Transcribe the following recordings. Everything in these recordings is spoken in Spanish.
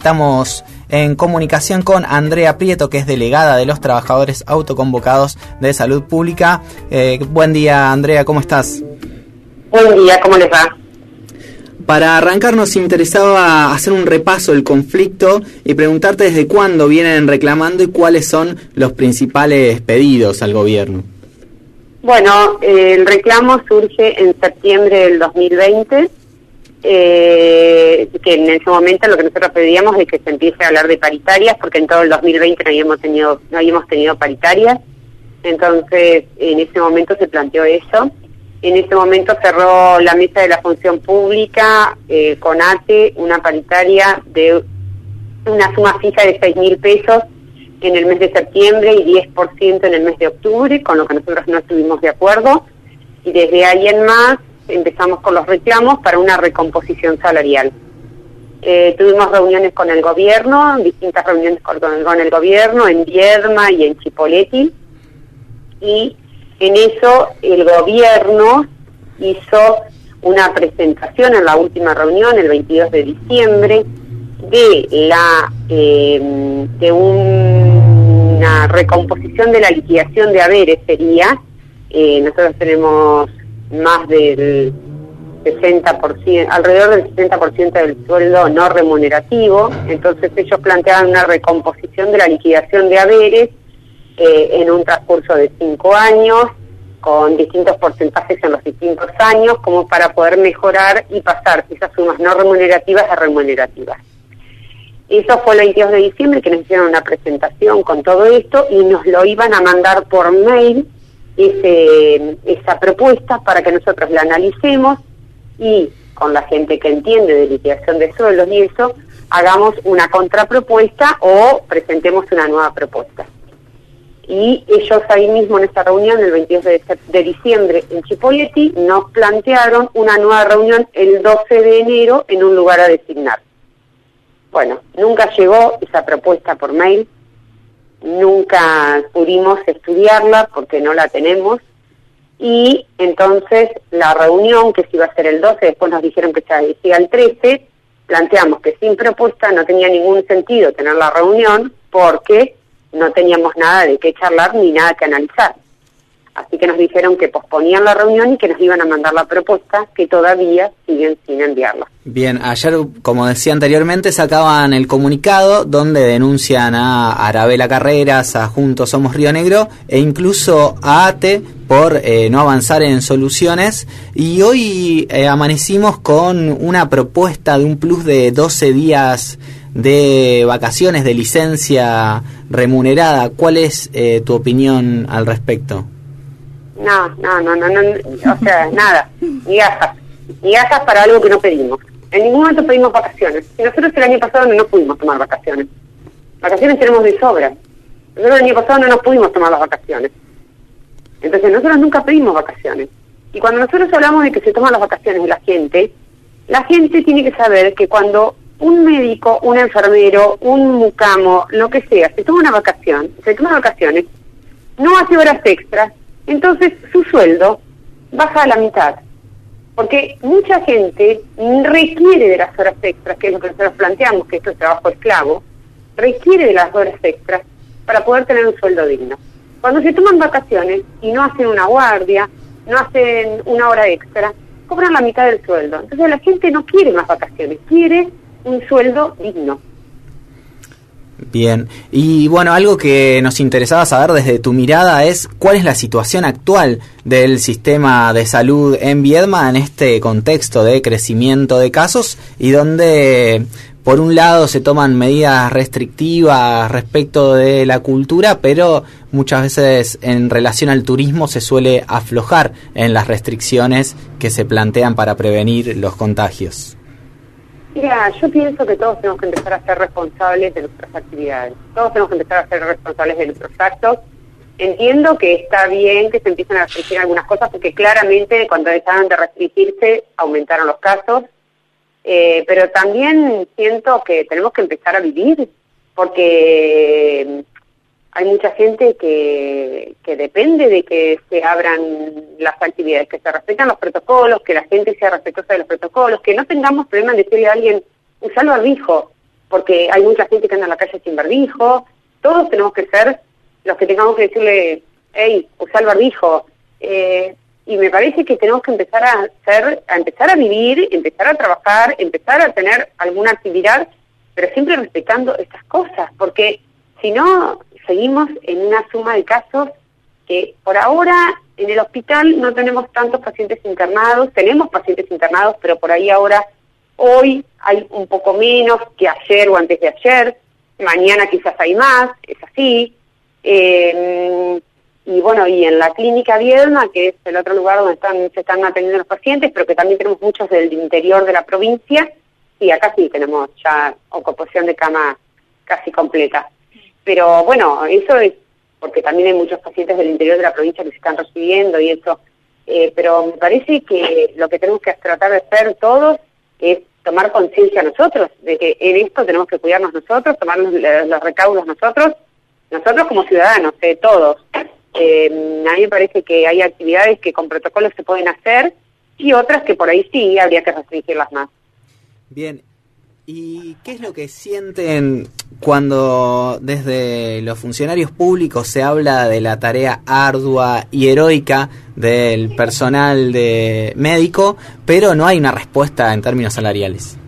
Estamos en comunicación con Andrea Prieto, que es delegada de los trabajadores autoconvocados de salud pública. Buen día, Andrea, ¿cómo estás? Buen día, ¿cómo les va? Para arrancar nos interesaba hacer un repaso del conflicto y preguntarte desde cuándo vienen reclamando y cuáles son los principales pedidos al gobierno. Bueno, el reclamo surge en septiembre del 2020, que en ese momento lo que nosotros pedíamos es que se empiece a hablar de paritarias, porque en todo el 2020 no habíamos tenido paritarias. Entonces, en ese momento se planteó eso. En ese momento cerró la mesa de la función pública con ATE una paritaria de una suma fija de 6.000 pesos en el mes de septiembre y 10% en el mes de octubre, con lo que nosotros no estuvimos de acuerdo. Y desde ahí en más empezamos con los reclamos para una recomposición salarial. Tuvimos reuniones con el gobierno, distintas reuniones con el gobierno en Viedma y en Chipoleti, y en eso el gobierno hizo una presentación en la última reunión, el 22 de diciembre, de una recomposición de la liquidación de haberes sería. Nosotros tenemos más del 60%, alrededor del 60% del sueldo no remunerativo. Entonces ellos planteaban una recomposición de la liquidación de haberes en un transcurso de 5 años, con distintos porcentajes en los distintos años, como para poder mejorar y pasar esas sumas no remunerativas a remunerativas. Eso fue el 22 de diciembre, que nos hicieron una presentación con todo esto y nos lo iban a mandar por mail, esa propuesta, para que nosotros la analicemos y, con la gente que entiende de liquidación de sueldos y eso, hagamos una contrapropuesta o presentemos una nueva propuesta. Y ellos ahí mismo en esta reunión, el 22 de diciembre en Chipoleti, nos plantearon una nueva reunión el 12 de enero en un lugar a designar. Bueno, nunca llegó esa propuesta por mail, nunca pudimos estudiarla porque no la tenemos, y entonces la reunión, que se iba a hacer el 12, después nos dijeron que se hacía el 13, planteamos que sin propuesta no tenía ningún sentido tener la reunión porque no teníamos nada de qué charlar ni nada que analizar. Así que nos dijeron que posponían la reunión y que nos iban a mandar la propuesta, que todavía siguen sin enviarla. Bien, ayer, como decía anteriormente, sacaban el comunicado donde denuncian a Arabela Carreras, a Juntos Somos Río Negro e incluso a ATE por no avanzar en soluciones. Y hoy amanecimos con una propuesta de un plus de 12 días de vacaciones, de licencia remunerada. ¿Cuál es tu opinión al respecto? No, o sea, nada, migajas para algo que no pedimos. En ningún momento pedimos vacaciones. Y nosotros el año pasado no nos pudimos tomar vacaciones. Vacaciones tenemos de sobra. Nosotros el año pasado no nos pudimos tomar las vacaciones. Entonces nosotros nunca pedimos vacaciones. Y cuando nosotros hablamos de que se toman las vacaciones de la gente tiene que saber que cuando un médico, un enfermero, un mucamo, lo que sea, se toma vacaciones, no hace horas extras, entonces su sueldo baja a la mitad. Porque mucha gente requiere de las horas extras, que es lo que nosotros planteamos, que esto es trabajo esclavo, requiere de las horas extras para poder tener un sueldo digno. Cuando se toman vacaciones y no hacen una guardia, no hacen una hora extra, cobran la mitad del sueldo. Entonces la gente no quiere más vacaciones, quiere un sueldo digno. Bien, y bueno, algo que nos interesaba saber desde tu mirada es cuál es la situación actual del sistema de salud en Viedma en este contexto de crecimiento de casos y donde por un lado se toman medidas restrictivas respecto de la cultura, pero muchas veces en relación al turismo se suele aflojar en las restricciones que se plantean para prevenir los contagios. Mira, yo pienso que todos tenemos que empezar a ser responsables de nuestras actividades. Todos tenemos que empezar a ser responsables de nuestros actos. Entiendo que está bien que se empiecen a restringir algunas cosas, porque claramente cuando dejaron de restringirse aumentaron los casos. Pero también siento que tenemos que empezar a vivir, porque hay mucha gente que depende de que se abran las actividades, que se respetan los protocolos, que la gente sea respetuosa de los protocolos, que no tengamos problema en decirle a alguien, usa el barbijo. porque hay mucha gente que anda en la calle sin barbijo. Todos tenemos que ser los que tengamos que decirle, hey, usa el barbijo. Y me parece que tenemos que empezar a vivir, empezar a trabajar, empezar a tener alguna actividad, pero siempre respetando estas cosas, porque si no, seguimos en una suma de casos que por ahora en el hospital no tenemos tantos pacientes internados, tenemos pacientes internados, pero por ahí hoy hay un poco menos que ayer o antes de ayer, mañana quizás hay más, es así. Y bueno, y en la clínica Viedma, que es el otro lugar donde se están atendiendo los pacientes, pero que también tenemos muchos del interior de la provincia, y acá sí tenemos ya ocupación de cama casi completa. Pero bueno, eso es porque también hay muchos pacientes del interior de la provincia que se están recibiendo y eso. Pero me parece que lo que tenemos que tratar de hacer todos es tomar conciencia nosotros, de que en esto tenemos que cuidarnos nosotros, tomar los recaudos nosotros como ciudadanos, todos. A mí me parece que hay actividades que con protocolos se pueden hacer y otras que por ahí sí habría que restringirlas más. Bien, ¿y qué es lo que sienten cuando desde los funcionarios públicos se habla de la tarea ardua y heroica del personal médico, pero no hay una respuesta en términos salariales?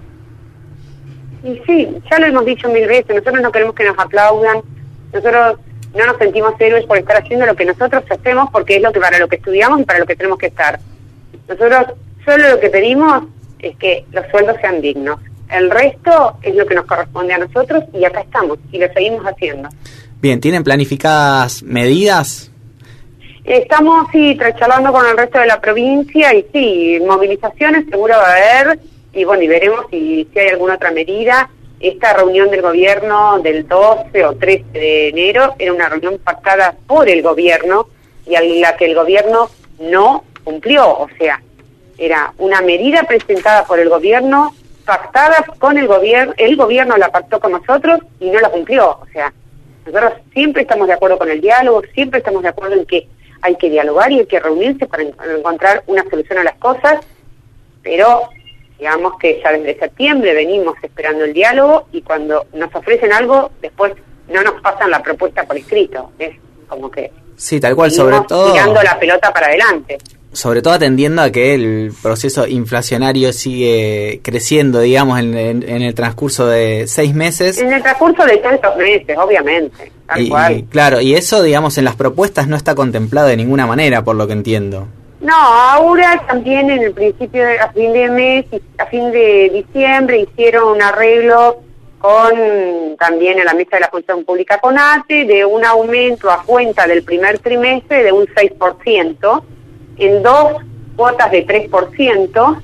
Y sí, ya lo hemos dicho 1000 veces, nosotros no queremos que nos aplaudan, nosotros no nos sentimos héroes por estar haciendo lo que nosotros hacemos, porque es para lo que estudiamos y para lo que tenemos que estar. Nosotros solo lo que pedimos es que los sueldos sean dignos. El resto es lo que nos corresponde a nosotros y acá estamos y lo seguimos haciendo. Bien, ¿tienen planificadas medidas? Estamos, sí, charlando con el resto de la provincia y sí, movilizaciones seguro va a haber y bueno, y veremos si hay alguna otra medida. Esta reunión del gobierno del 12 o 13 de enero era una reunión pactada por el gobierno y a la que el gobierno no cumplió, o sea, era una medida presentada por el gobierno, pactada con el gobierno la pactó con nosotros y no la cumplió, o sea, nosotros siempre estamos de acuerdo con el diálogo, siempre estamos de acuerdo en que hay que dialogar y hay que reunirse para encontrar una solución a las cosas, pero digamos que ya desde septiembre venimos esperando el diálogo y cuando nos ofrecen algo, después no nos pasan la propuesta por escrito, es como que sí, tal cual, sobre todo tirando la pelota para adelante. Sobre todo atendiendo a que el proceso inflacionario sigue creciendo, digamos, en el transcurso de 6 meses. En el transcurso de tantos meses, obviamente, tal cual. Claro, y eso, digamos, en las propuestas no está contemplado de ninguna manera, por lo que entiendo. No, ahora también en el principio, a fin de mes, a fin de diciembre, hicieron un arreglo también en la mesa de la función pública con ATE, de un aumento a cuenta del primer trimestre de un 6%, en 2 cuotas de 3%,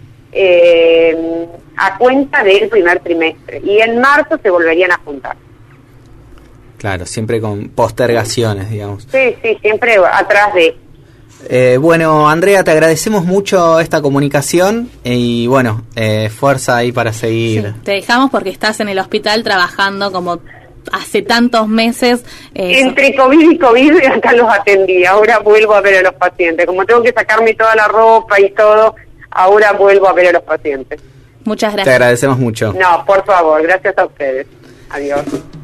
a cuenta del primer trimestre. Y en marzo se volverían a juntar. Claro, siempre con postergaciones, digamos. Sí, siempre atrás de... Bueno, Andrea, te agradecemos mucho esta comunicación y bueno, fuerza ahí para seguir. Sí, te dejamos porque estás en el hospital trabajando como hace tantos meses. Entre COVID y COVID acá los atendí, ahora vuelvo a ver a los pacientes. Como tengo que sacarme toda la ropa y todo, ahora vuelvo a ver a los pacientes. Muchas gracias. Te agradecemos mucho. No, por favor, gracias a ustedes. Adiós.